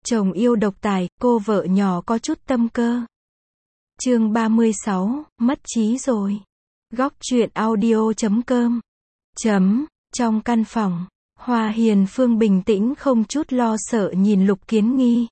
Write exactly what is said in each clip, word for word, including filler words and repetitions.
Chồng yêu độc tài, cô vợ nhỏ có chút tâm cơ. Chương ba mươi sáu, mất trí rồi. Góc truyện audio chấm com. Chấm, trong căn phòng, Hoa Hiền Phương bình tĩnh không chút lo sợ nhìn Lục Kiến Nghi.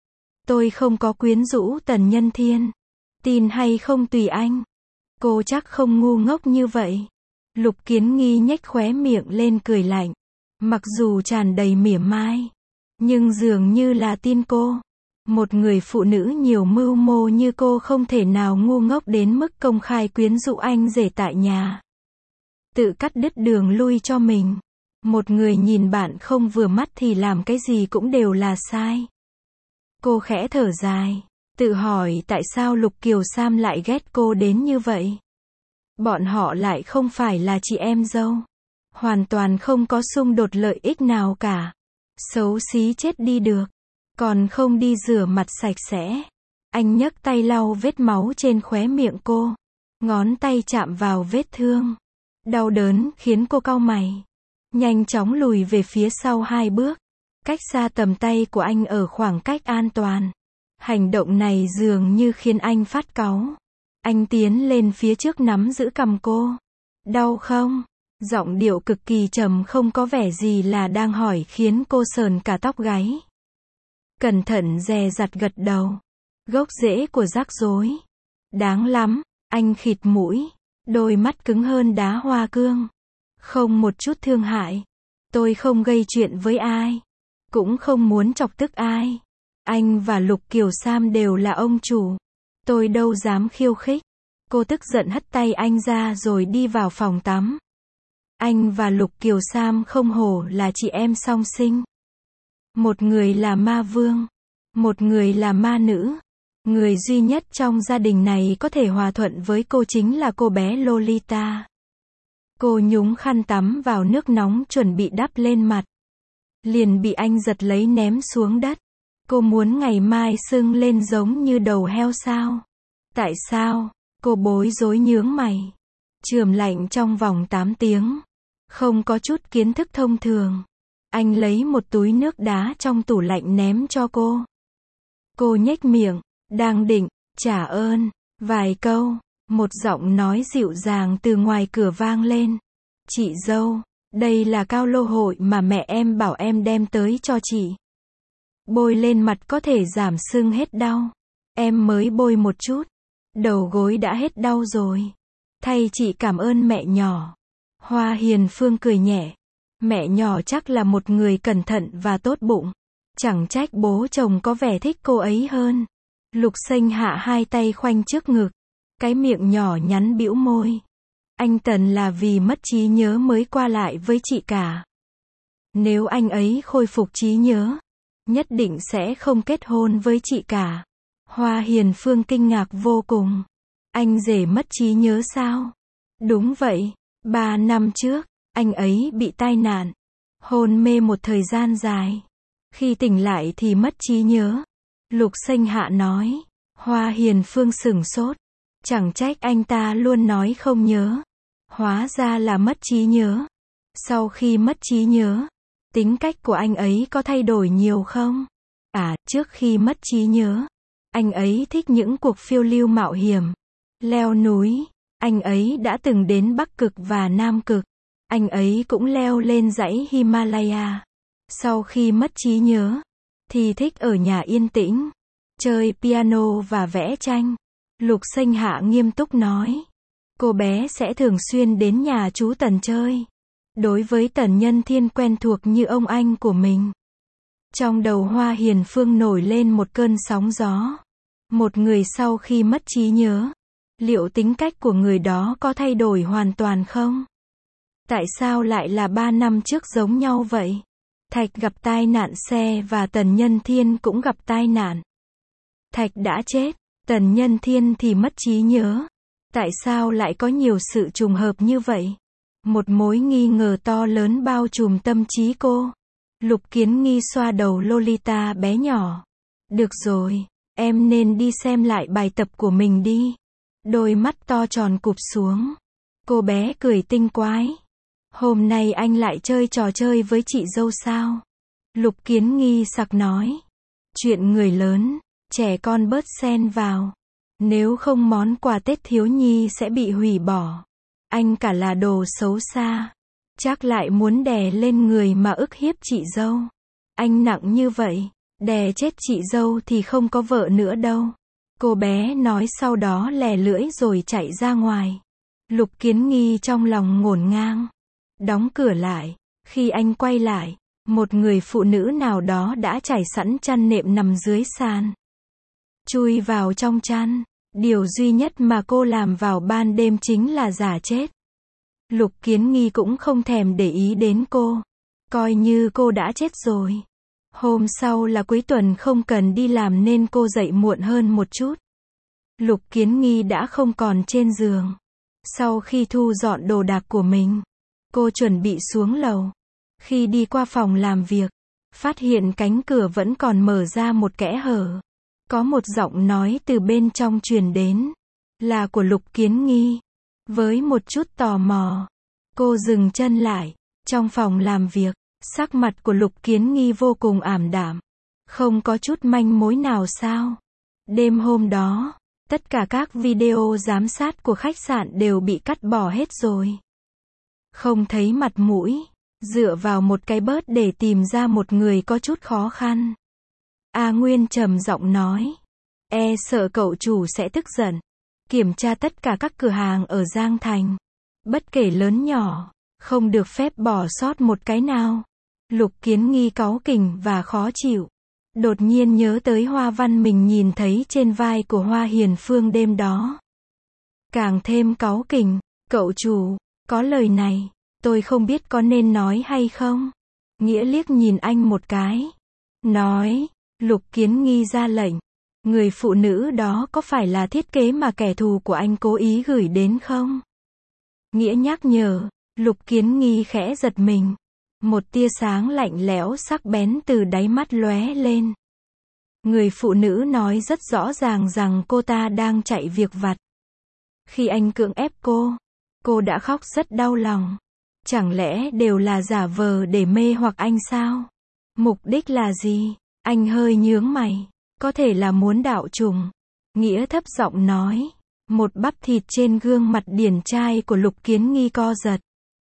Tôi không có quyến rũ Tần Nhân Thiên. Tin hay không tùy anh. Cô chắc không ngu ngốc như vậy. Lục Kiến Nghi nhếch khóe miệng lên cười lạnh. Mặc dù tràn đầy mỉa mai, nhưng dường như là tin cô. Một người phụ nữ nhiều mưu mô như cô không thể nào ngu ngốc đến mức công khai quyến rũ anh rể tại nhà. Tự cắt đứt đường lui cho mình. Một người nhìn bạn không vừa mắt thì làm cái gì cũng đều là sai. Cô khẽ thở dài, tự hỏi tại sao Lục Kiều Sam lại ghét cô đến như vậy. Bọn họ lại không phải là chị em dâu. Hoàn toàn không có xung đột lợi ích nào cả. Xấu xí chết đi được. Còn không đi rửa mặt sạch sẽ. Anh nhấc tay lau vết máu trên khóe miệng cô. Ngón tay chạm vào vết thương. Đau đớn khiến cô cau mày. Nhanh chóng lùi về phía sau hai bước. Cách xa tầm tay của anh ở khoảng cách an toàn. Hành động này dường như khiến anh phát cáu. Anh tiến lên phía trước nắm giữ cằm cô. Đau không? Giọng điệu cực kỳ trầm không có vẻ gì là đang hỏi khiến cô sờn cả tóc gáy. Cẩn thận dè dặt gật đầu. Gốc rễ của rắc rối. Đáng lắm, anh khịt mũi. Đôi mắt cứng hơn đá hoa cương. Không một chút thương hại. Tôi không gây chuyện với ai. Cũng không muốn chọc tức ai. Anh và Lục Kiều Sam đều là ông chủ. Tôi đâu dám khiêu khích. Cô tức giận hất tay anh ra rồi đi vào phòng tắm. Anh và Lục Kiều Sam không hổ là chị em song sinh. Một người là ma vương. Một người là ma nữ. Người duy nhất trong gia đình này có thể hòa thuận với cô chính là cô bé Lolita. Cô nhúng khăn tắm vào nước nóng chuẩn bị đắp lên mặt. Liền bị anh giật lấy ném xuống đất. Cô muốn ngày mai sưng lên giống như đầu heo sao? Tại sao? Cô bối rối nhướng mày. Chườm lạnh trong vòng tám tiếng. Không có chút kiến thức thông thường. Anh lấy một túi nước đá trong tủ lạnh ném cho cô. Cô nhếch miệng, đang định trả ơn vài câu, một giọng nói dịu dàng từ ngoài cửa vang lên. Chị dâu, đây là cao lô hội mà mẹ em bảo em đem tới cho chị. Bôi lên mặt có thể giảm sưng hết đau. Em mới bôi một chút, đầu gối đã hết đau rồi. Thay chị cảm ơn mẹ nhỏ. Hoa Hiền Phương cười nhẹ. Mẹ nhỏ chắc là một người cẩn thận và tốt bụng. Chẳng trách bố chồng có vẻ thích cô ấy hơn. Lục Xanh hạ hai tay khoanh trước ngực. Cái miệng nhỏ nhắn bĩu môi. Anh Tần là vì mất trí nhớ mới qua lại với chị cả. Nếu anh ấy khôi phục trí nhớ, nhất định sẽ không kết hôn với chị cả. Hoa Hiền Phương kinh ngạc vô cùng. Anh rể mất trí nhớ sao? Đúng vậy, ba năm trước, anh ấy bị tai nạn. Hôn mê một thời gian dài. Khi tỉnh lại thì mất trí nhớ. Lục Xanh Hạ nói. Hoa Hiền Phương sửng sốt. Chẳng trách anh ta luôn nói không nhớ. Hóa ra là mất trí nhớ. Sau khi mất trí nhớ, tính cách của anh ấy có thay đổi nhiều không? À, trước khi mất trí nhớ, anh ấy thích những cuộc phiêu lưu mạo hiểm. Leo núi. Anh ấy đã từng đến Bắc Cực và Nam Cực. Anh ấy cũng leo lên dãy Himalaya. Sau khi mất trí nhớ, thì thích ở nhà yên tĩnh, chơi piano và vẽ tranh. Lục Xanh Hạ nghiêm túc nói. Cô bé sẽ thường xuyên đến nhà chú Tần chơi. Đối với Tần Nhân Thiên quen thuộc như ông anh của mình. Trong đầu Hoa Hiền Phương nổi lên một cơn sóng gió. Một người sau khi mất trí nhớ, liệu tính cách của người đó có thay đổi hoàn toàn không? Tại sao lại là ba năm trước giống nhau vậy? Thạch gặp tai nạn xe và Tần Nhân Thiên cũng gặp tai nạn. Thạch đã chết, Tần Nhân Thiên thì mất trí nhớ. Tại sao lại có nhiều sự trùng hợp như vậy? Một mối nghi ngờ to lớn bao trùm tâm trí cô. Lục Kiến Nghi xoa đầu Lolita bé nhỏ. Được rồi, em nên đi xem lại bài tập của mình đi. Đôi mắt to tròn cụp xuống. Cô bé cười tinh quái. Hôm nay anh lại chơi trò chơi với chị dâu sao? Lục Kiến Nghi sặc nói. Chuyện người lớn, trẻ con bớt xen vào. Nếu không món quà Tết thiếu nhi sẽ bị hủy bỏ. Anh cả là đồ xấu xa. Chắc lại muốn đè lên người mà ức hiếp chị dâu. Anh nặng như vậy, đè chết chị dâu thì không có vợ nữa đâu. Cô bé nói sau đó lè lưỡi rồi chạy ra ngoài. Lục Kiến Nghi trong lòng ngổn ngang. Đóng cửa lại. Khi anh quay lại, một người phụ nữ nào đó đã trải sẵn chăn nệm nằm dưới sàn. Chui vào trong chăn. Điều duy nhất mà cô làm vào ban đêm chính là giả chết. Lục Kiến Nghi cũng không thèm để ý đến cô. Coi như cô đã chết rồi. Hôm sau là cuối tuần không cần đi làm nên cô dậy muộn hơn một chút. Lục Kiến Nghi đã không còn trên giường. Sau khi thu dọn đồ đạc của mình, cô chuẩn bị xuống lầu. Khi đi qua phòng làm việc, phát hiện cánh cửa vẫn còn mở ra một kẽ hở. Có một giọng nói từ bên trong truyền đến. Là của Lục Kiến Nghi. Với một chút tò mò, cô dừng chân lại. Trong phòng làm việc, sắc mặt của Lục Kiến Nghi vô cùng ảm đạm. Không có chút manh mối nào sao? Đêm hôm đó, tất cả các video giám sát của khách sạn đều bị cắt bỏ hết rồi. Không thấy mặt mũi, dựa vào một cái bớt để tìm ra một người có chút khó khăn. A Nguyên trầm giọng nói. E sợ cậu chủ sẽ tức giận. Kiểm tra tất cả các cửa hàng ở Giang Thành. Bất kể lớn nhỏ, không được phép bỏ sót một cái nào. Lục Kiến Nghi cáu kỉnh và khó chịu. Đột nhiên nhớ tới hoa văn mình nhìn thấy trên vai của Hoa Hiền Phương đêm đó. Càng thêm cáu kỉnh. Cậu chủ, có lời này, tôi không biết có nên nói hay không. Nghĩa liếc nhìn anh một cái. Nói. Lục Kiến Nghi ra lệnh. Người phụ nữ đó có phải là thiết kế mà kẻ thù của anh cố ý gửi đến không? Nghĩa nhắc nhở. Lục Kiến Nghi khẽ giật mình. Một tia sáng lạnh lẽo sắc bén từ đáy mắt lóe lên. Người phụ nữ nói rất rõ ràng rằng cô ta đang chạy việc vặt. Khi anh cưỡng ép cô, cô đã khóc rất đau lòng. Chẳng lẽ đều là giả vờ để mê hoặc anh sao? Mục đích là gì? Anh hơi nhướng mày. Có thể là muốn đạo trùng. Nghĩa thấp giọng nói. Một bắp thịt trên gương mặt điển trai của Lục Kiến Nghi co giật.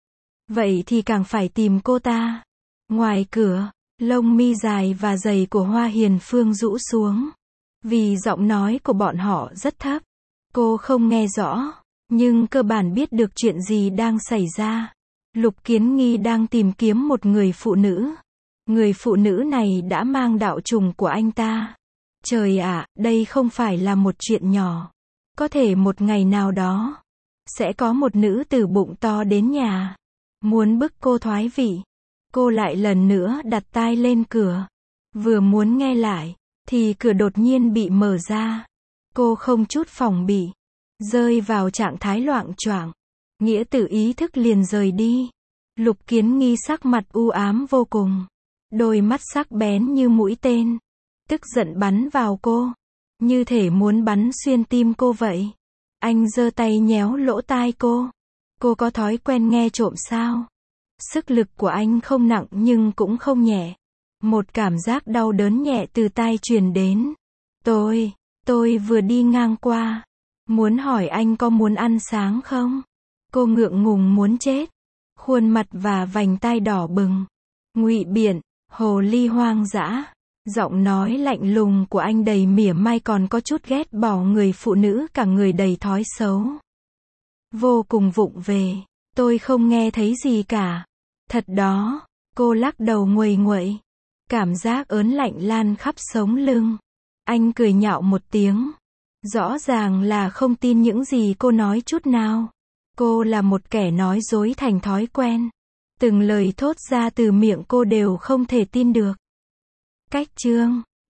Vậy thì càng phải tìm cô ta. Ngoài cửa, lông mi dài và dày của Hoa Hiền Phương rũ xuống. Vì giọng nói của bọn họ rất thấp. Cô không nghe rõ, nhưng cơ bản biết được chuyện gì đang xảy ra. Lục Kiến Nghi đang tìm kiếm một người phụ nữ. Người phụ nữ này đã mang đạo trùng của anh ta. Trời ạ, đây không phải là một chuyện nhỏ. Có thể một ngày nào đó, sẽ có một nữ tử bụng to đến nhà. Muốn bức cô thoái vị. Cô lại lần nữa đặt tai lên cửa. Vừa muốn nghe lại, thì cửa đột nhiên bị mở ra. Cô không chút phòng bị. Rơi vào trạng thái loạng choạng. Nghĩa tự ý thức liền rời đi. Lục Kiến Nghi sắc mặt u ám vô cùng. Đôi mắt sắc bén như mũi tên. Tức giận bắn vào cô. Như thể muốn bắn xuyên tim cô vậy. Anh giơ tay nhéo lỗ tai cô. Cô có thói quen nghe trộm sao? Sức lực của anh không nặng nhưng cũng không nhẹ. Một cảm giác đau đớn nhẹ từ tai truyền đến. Tôi, tôi vừa đi ngang qua. Muốn hỏi anh có muốn ăn sáng không? Cô ngượng ngùng muốn chết. Khuôn mặt và vành tai đỏ bừng. Ngụy biện, hồ ly hoang dã. Giọng nói lạnh lùng của anh đầy mỉa mai còn có chút ghét bỏ người phụ nữ cả người đầy thói xấu. Vô cùng vụng về. Tôi không nghe thấy gì cả. Thật đó. Cô lắc đầu nguầy nguậy. Cảm giác ớn lạnh lan khắp sống lưng. Anh cười nhạo một tiếng. Rõ ràng là không tin những gì cô nói chút nào. Cô là một kẻ nói dối thành thói quen. Từng lời thốt ra từ miệng cô đều không thể tin được. Cách chương